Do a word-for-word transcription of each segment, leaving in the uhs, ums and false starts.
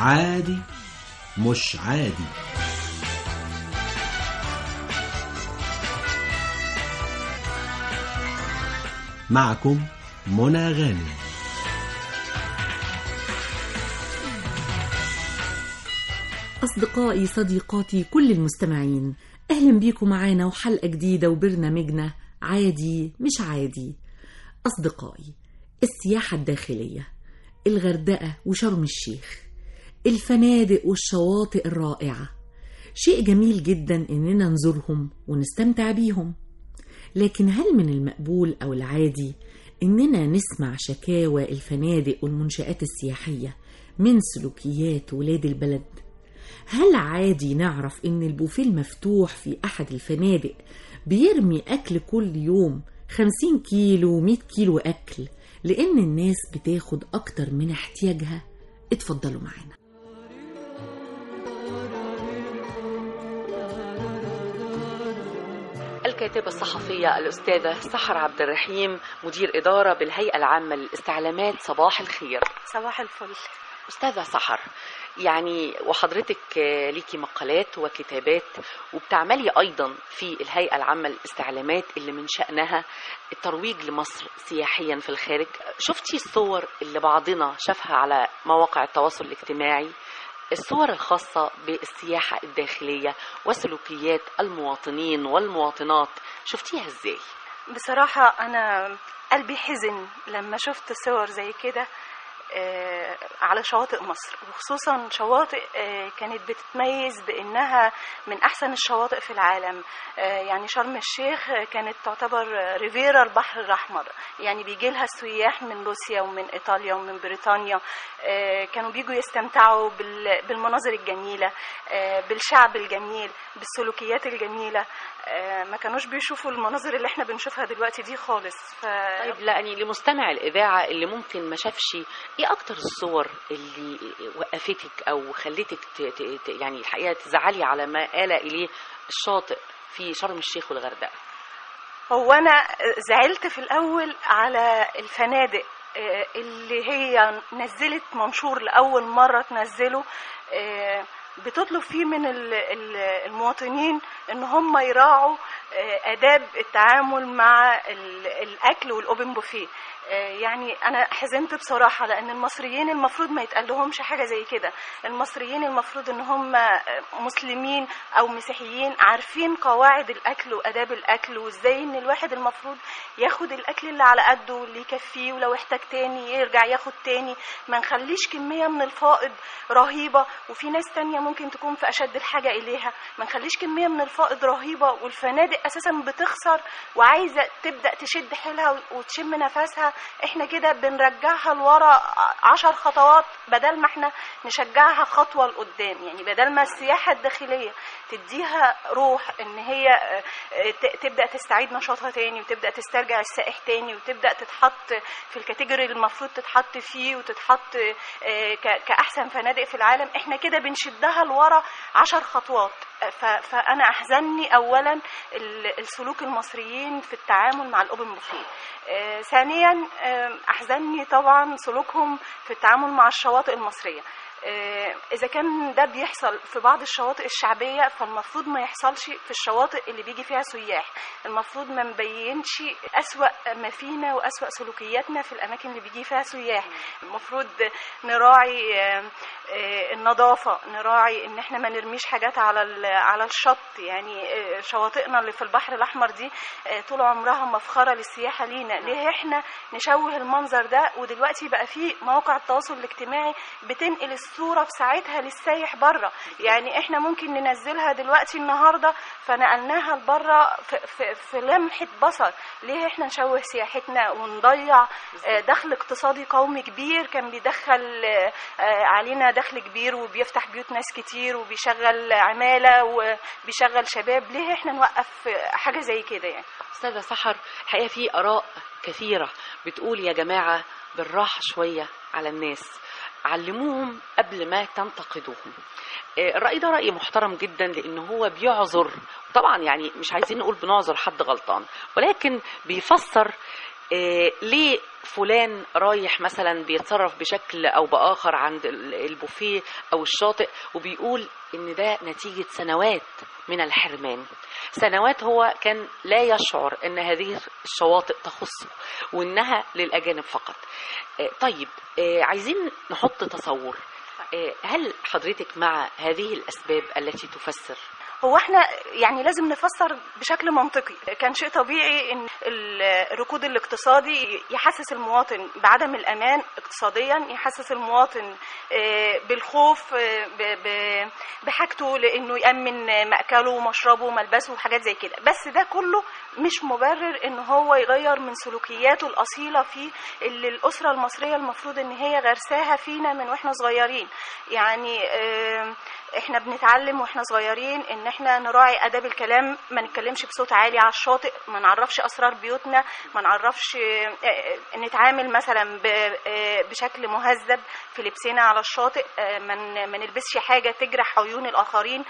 عادي مش عادي. معكم منى غانم. أصدقائي صديقاتي كل المستمعين، أهلا بيكم معانا وحلقة جديدة وبرنامجنا عادي مش عادي. أصدقائي، السياحة الداخلية، الغردقة وشرم الشيخ، الفنادق والشواطئ الرائعة، شيء جميل جدا إننا نزورهم ونستمتع بيهم. لكن هل من المقبول أو العادي إننا نسمع شكاوى الفنادق والمنشآت السياحية من سلوكيات ولاد البلد؟ هل عادي نعرف إن البوفيه المفتوح في أحد الفنادق بيرمي أكل كل يوم خمسين كيلو ومية كيلو أكل لأن الناس بتاخد أكتر من احتياجها؟ اتفضلوا معنا. الكاتبة الصحفية الأستاذة سحر عبد الرحيم، مدير إدارة بالهيئة العامة للاستعلامات، صباح الخير. صباح الفل. أستاذة سحر، يعني وحضرتك ليكي مقالات وكتابات وبتعملي أيضا في الهيئة العامة للاستعلامات اللي من شأنها الترويج لمصر سياحيا في الخارج. شفتي الصور اللي بعضنا شافها على مواقع التواصل الاجتماعي، الصور الخاصة بالسياحة الداخلية وسلوكيات المواطنين والمواطنات، شفتيها ازاي؟ بصراحة أنا قلبي حزن لما شفت صور زي كده على شواطئ مصر، وخصوصا شواطئ كانت بتتميز بأنها من أحسن الشواطئ في العالم. يعني شرم الشيخ كانت تعتبر ريفيرا البحر الأحمر، يعني بيجي لها السياح من روسيا ومن إيطاليا ومن بريطانيا، كانوا بيجوا يستمتعوا بالمناظر الجميلة، بالشعب الجميل، بالسلوكيات الجميلة. ما كانوش بيشوفوا المناظر اللي احنا بنشوفها دلوقتي دي خالص. ف... طيب، يعني لمستمع الإذاعة اللي ممكن ما شافش، ايه اكتر الصور اللي وقفتك او خلتك ت... ت... يعني الحقيقة تزعلي على ما آل إليه الشاطئ في شرم الشيخ والغردقة؟ هو انا زعلت في الاول على الفنادق اللي هي نزلت منشور لأول مرة تنزله بتطلب فيه من المواطنين ان هم يراعوا آداب التعامل مع الأكل والأوبن بوفيه. يعني أنا حزنت بصراحة، لأن المصريين المفروض ما يتقالهمش حاجة زي كده. المصريين المفروض ان هم مسلمين أو مسيحيين عارفين قواعد الأكل وآداب الأكل، وإزاي ان الواحد المفروض ياخد الأكل اللي على قده واللي يكفيه، ولو احتاج تاني يرجع ياخد تاني. ما نخليش كمية من الفائض رهيبة وفي ناس تانية ممكن تكون في أشد الحاجة إليها. ما نخليش كمية من الفائض رهيبة والفنادق أساسا بتخسر وعايزة تبدأ تشد حيلها وتشم نفسها. احنا كده بنرجعها لورا عشر خطوات بدل ما احنا نشجعها خطوة لقدام. يعني بدل ما السياحة الداخلية تديها روح ان هي تبدأ تستعيد نشاطها تاني وتبدأ تسترجع السائح تاني وتبدأ تتحط في الكاتيجوري اللي المفروض تتحط فيه وتتحط كأحسن فنادق في العالم، احنا كده بنشدها لورا عشر خطوات. فأنا أحزنني أولا السلوك المصريين في التعامل مع الأوبن بوفيه. ثانيا أحزنني طبعا سلوكهم في التعامل مع الشواطئ المصرية. إذا كان ده بيحصل في بعض الشواطئ الشعبية، فالمفروض ما يحصلش في الشواطئ اللي بيجي فيها سياح. المفروض ما نبينش أسوأ ما فينا وأسوأ سلوكياتنا في الأماكن اللي بيجي فيها سياح. المفروض نراعي النظافة، نراعي إن احنا ما نرميش حاجات على على الشط. يعني شواطئنا اللي في البحر الأحمر دي طول عمرها مفخرة للسياحة لينا، ليه احنا نشوه المنظر ده؟ ودلوقتي بقى فيه مواقع التواصل الاجتماعي بتنقل الصورة بساعتها للسايح بره. يعني احنا ممكن ننزلها دلوقتي النهاردة فنقلناها لبره في, في, في لمحة بصر. ليه احنا نشوه سياحتنا ونضيع دخل اقتصادي قومي كبير كان بيدخل علينا دخل كبير وبيفتح بيوت ناس كتير وبيشغل عمالة وبيشغل شباب؟ ليه احنا نوقف حاجة زي كده؟ يعني أستاذة سحر، الحقيقة في آراء كثيرة بتقول يا جماعة بالراحة شوية على الناس، علموهم قبل ما تنتقدوهم. الرأي ده رأي محترم جدا، لأنه هو بيعذر. طبعا يعني مش عايزين نقول بنعذر حد غلطان، ولكن بيفسر آه ليه فلان رايح مثلا بيتصرف بشكل او باخر عند البوفيه او الشاطئ، وبيقول ان ده نتيجة سنوات من الحرمان، سنوات هو كان لا يشعر ان هذه الشواطئ تخصه وانها للاجانب فقط. آه طيب آه عايزين نحط تصور، آه هل حضرتك مع هذه الاسباب التي تفسر؟ هو احنا يعني لازم نفسر بشكل منطقي. كان شيء طبيعي ان الركود الاقتصادي يحسس المواطن بعدم الامان اقتصاديا، يحسس المواطن بالخوف بحاجته لانه يامن مأكله ومشربه وملبسه وحاجات زي كده، بس ده كله مش مبرر ان هو يغير من سلوكياته الاصيله في اللي الاسره المصريه المفروض ان هي غرساها فينا من واحنا صغيرين. يعني احنا بنتعلم واحنا صغيرين ان احنا نراعي اداب الكلام، ما نتكلمش بصوت عالي على الشاطئ، ما نعرفش اسرار بيوتنا، ما نعرفش نتعامل مثلا بشكل مهذب في لبسنا على الشاطئ، ما نلبسش حاجه تجرح عيون الاخرين،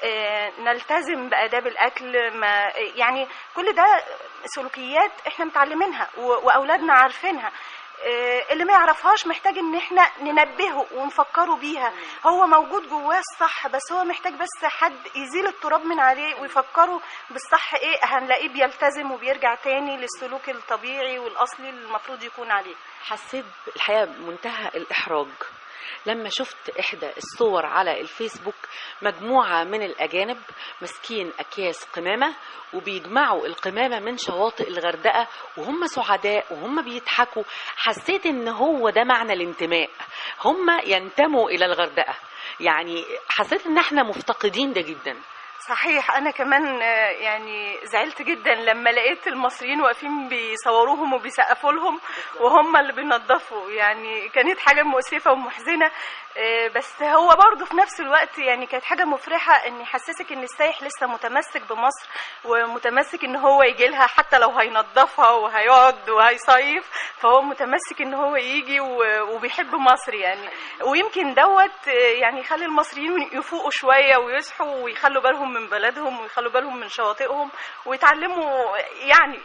نلتزم باداب الاكل. ما يعني كل ده سلوكيات احنا متعلمينها واولادنا عارفينها. اللي ما يعرفهاش محتاج ان احنا ننبهه ونفكره بيها. هو موجود جواه الصح، بس هو محتاج بس حد يزيل التراب من عليه ويفكره بالصح. ايه هنلاقيه بيلتزم وبيرجع تاني للسلوك الطبيعي والاصلي اللي المفروض يكون عليه. حسيت الحقيقه بمنتهى الاحراج لما شفت إحدى الصور على الفيسبوك، مجموعة من الأجانب ماسكين أكياس قمامة وبيجمعوا القمامة من شواطئ الغردقة وهم سعداء وهم بيضحكوا. حسيت إن هو ده معنى الانتماء، هم ينتموا إلى الغردقة. يعني حسيت إن احنا مفتقدين ده جدا. صحيح، أنا كمان يعني زعلت جدا لما لقيت المصريين واقفين بيصوروهم وبيسقفوا لهم وهم اللي بينظفوا. يعني كانت حاجة مؤسفة ومحزنة، بس هو برضه في نفس الوقت يعني كانت حاجة مفرحة ان يحسسك ان السايح لسه متمسك بمصر ومتمسك ان هو يجي لها، حتى لو هينظفها وهيقعد وهيصيف فهو متمسك ان هو يجي وبيحب مصر. يعني ويمكن دوت يعني يخلي المصريين يفوقوا شوية ويصحوا ويخلوا بالهم من بلدهم ويخلوا بالهم من شواطئهم ويتعلموا يعني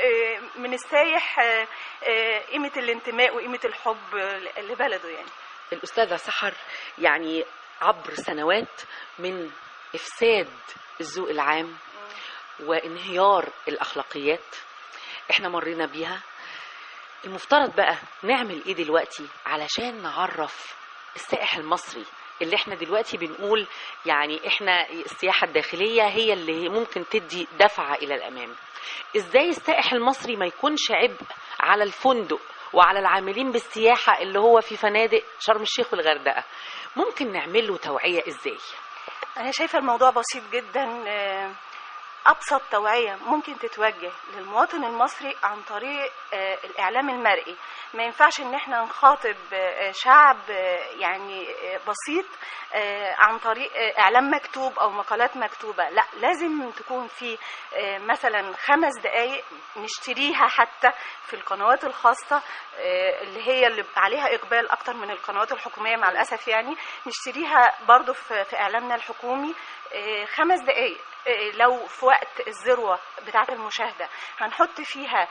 من السايح قيمة الانتماء وقيمة الحب لبلده. يعني الأستاذة سحر، يعني عبر سنوات من إفساد الذوق العام وانهيار الأخلاقيات احنا مرينا بيها، المفترض بقى نعمل ايه دلوقتي علشان نعرف السائح المصري اللي احنا دلوقتي بنقول يعني احنا السياحة الداخلية هي اللي ممكن تدي دفعة إلى الأمام؟ ازاي السائح المصري ما يكونش عبء على الفندق وعلى العاملين بالسياحة اللي هو في فنادق شرم الشيخ والغردقة؟ ممكن نعمل له توعية ازاي؟ أنا شايفة الموضوع بسيط جدا. أبسط توعية ممكن تتوجه للمواطن المصري عن طريق الإعلام المرئي. ما ينفعش إن احنا نخاطب شعب يعني بسيط عن طريق إعلام مكتوب أو مقالات مكتوبة، لا، لازم تكون في مثلا خمس دقايق نشتريها حتى في القنوات الخاصة اللي هي اللي عليها إقبال أكتر من القنوات الحكومية مع الأسف. يعني نشتريها برضو في إعلامنا الحكومي خمس دقايق. لو في وقت الذروة بتاعة المشاهدة هنحط فيها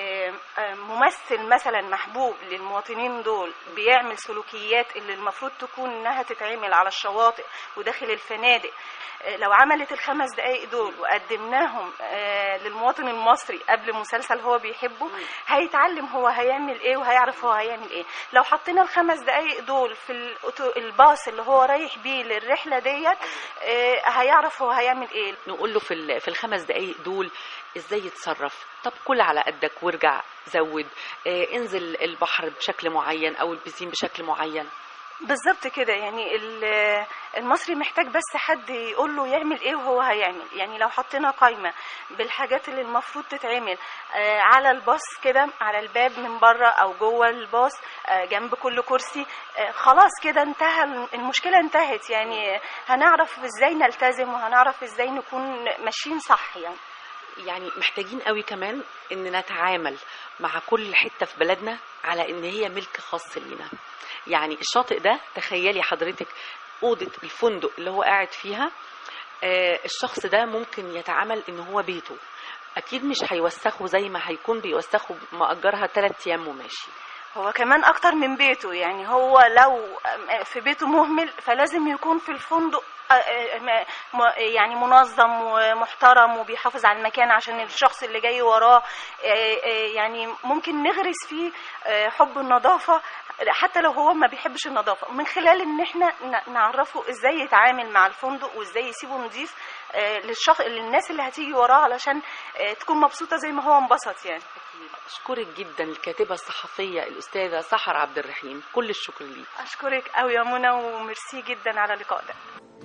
ممثل مثلا محبوب للمواطنين دول بيعمل سلوكيات اللي المفروض تكون انها تتعمل على الشواطئ وداخل الفنادق، لو عملت الخمس دقايق دول وقدمناهم للمواطن المصري قبل مسلسل هو بيحبه هيتعلم هو هيعمل ايه وهيعرف هو هيعمل ايه. لو حطينا الخمس دقايق دول في الباص اللي هو رايح بيه للرحلة ديت هيعرف هو هيعمل ايه. نقول له في في الخمس دقايق دول ازاي يتصرف. طب كل على قدك وارجع زود، اه انزل البحر بشكل معين او البسين بشكل معين. بالظبط كده. يعني المصري محتاج بس حد يقول له يعمل ايه وهو هيعمل. يعني لو حطينا قائمة بالحاجات اللي المفروض تتعمل على الباص كده على الباب من بره او جوه الباص جنب كل كرسي، خلاص كده انتهى المشكلة، انتهت. يعني هنعرف ازاي نلتزم وهنعرف ازاي نكون ماشيين صح. يعني يعني محتاجين قوي كمان ان نتعامل مع كل حتة في بلدنا على ان هي ملك خاص لينا. يعني الشاطئ ده تخيلي حضرتك أوضة الفندق اللي هو قاعد فيها، آه الشخص ده ممكن يتعامل ان هو بيته، اكيد مش هيوسخوا زي ما هيكون بيوسخوا مأجرها ثلاث ايام وماشي. هو كمان اكتر من بيته، يعني هو لو في بيته مهمل فلازم يكون في الفندق يعني منظم ومحترم وبيحافظ على المكان عشان الشخص اللي جاي وراه. يعني ممكن نغرس فيه حب النظافة حتى لو هو ما بيحبش النظافة، من خلال ان احنا نعرفه ازاي يتعامل مع الفندق وازاي يسيبه نظيف للشخص للناس اللي هتيجي وراه علشان تكون مبسوطة زي ما هو انبسط. يعني أشكرك جدا الكاتبة الصحفية الأستاذة سحر عبد الرحيم، كل الشكر ليك. أشكرك قوي يا منى وميرسي جدا على اللقاء ده.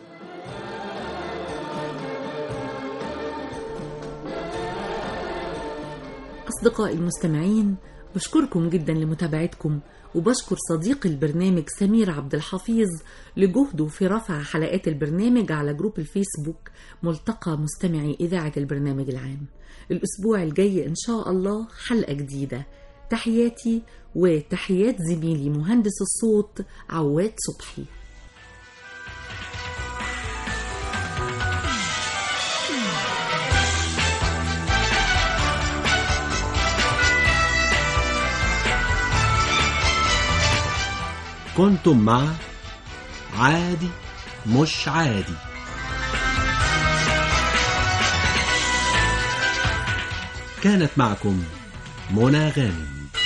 أصدقائي المستمعين، بشكركم جدا لمتابعتكم، وبشكر صديق البرنامج سمير عبد الحفيظ لجهده في رفع حلقات البرنامج على جروب الفيسبوك ملتقى مستمعي إذاعة البرنامج العام. الأسبوع الجاي إن شاء الله حلقة جديدة. تحياتي وتحيات زميلي مهندس الصوت عواد صبحي. كنتم مع عادي مش عادي. كانت معكم منى غانم.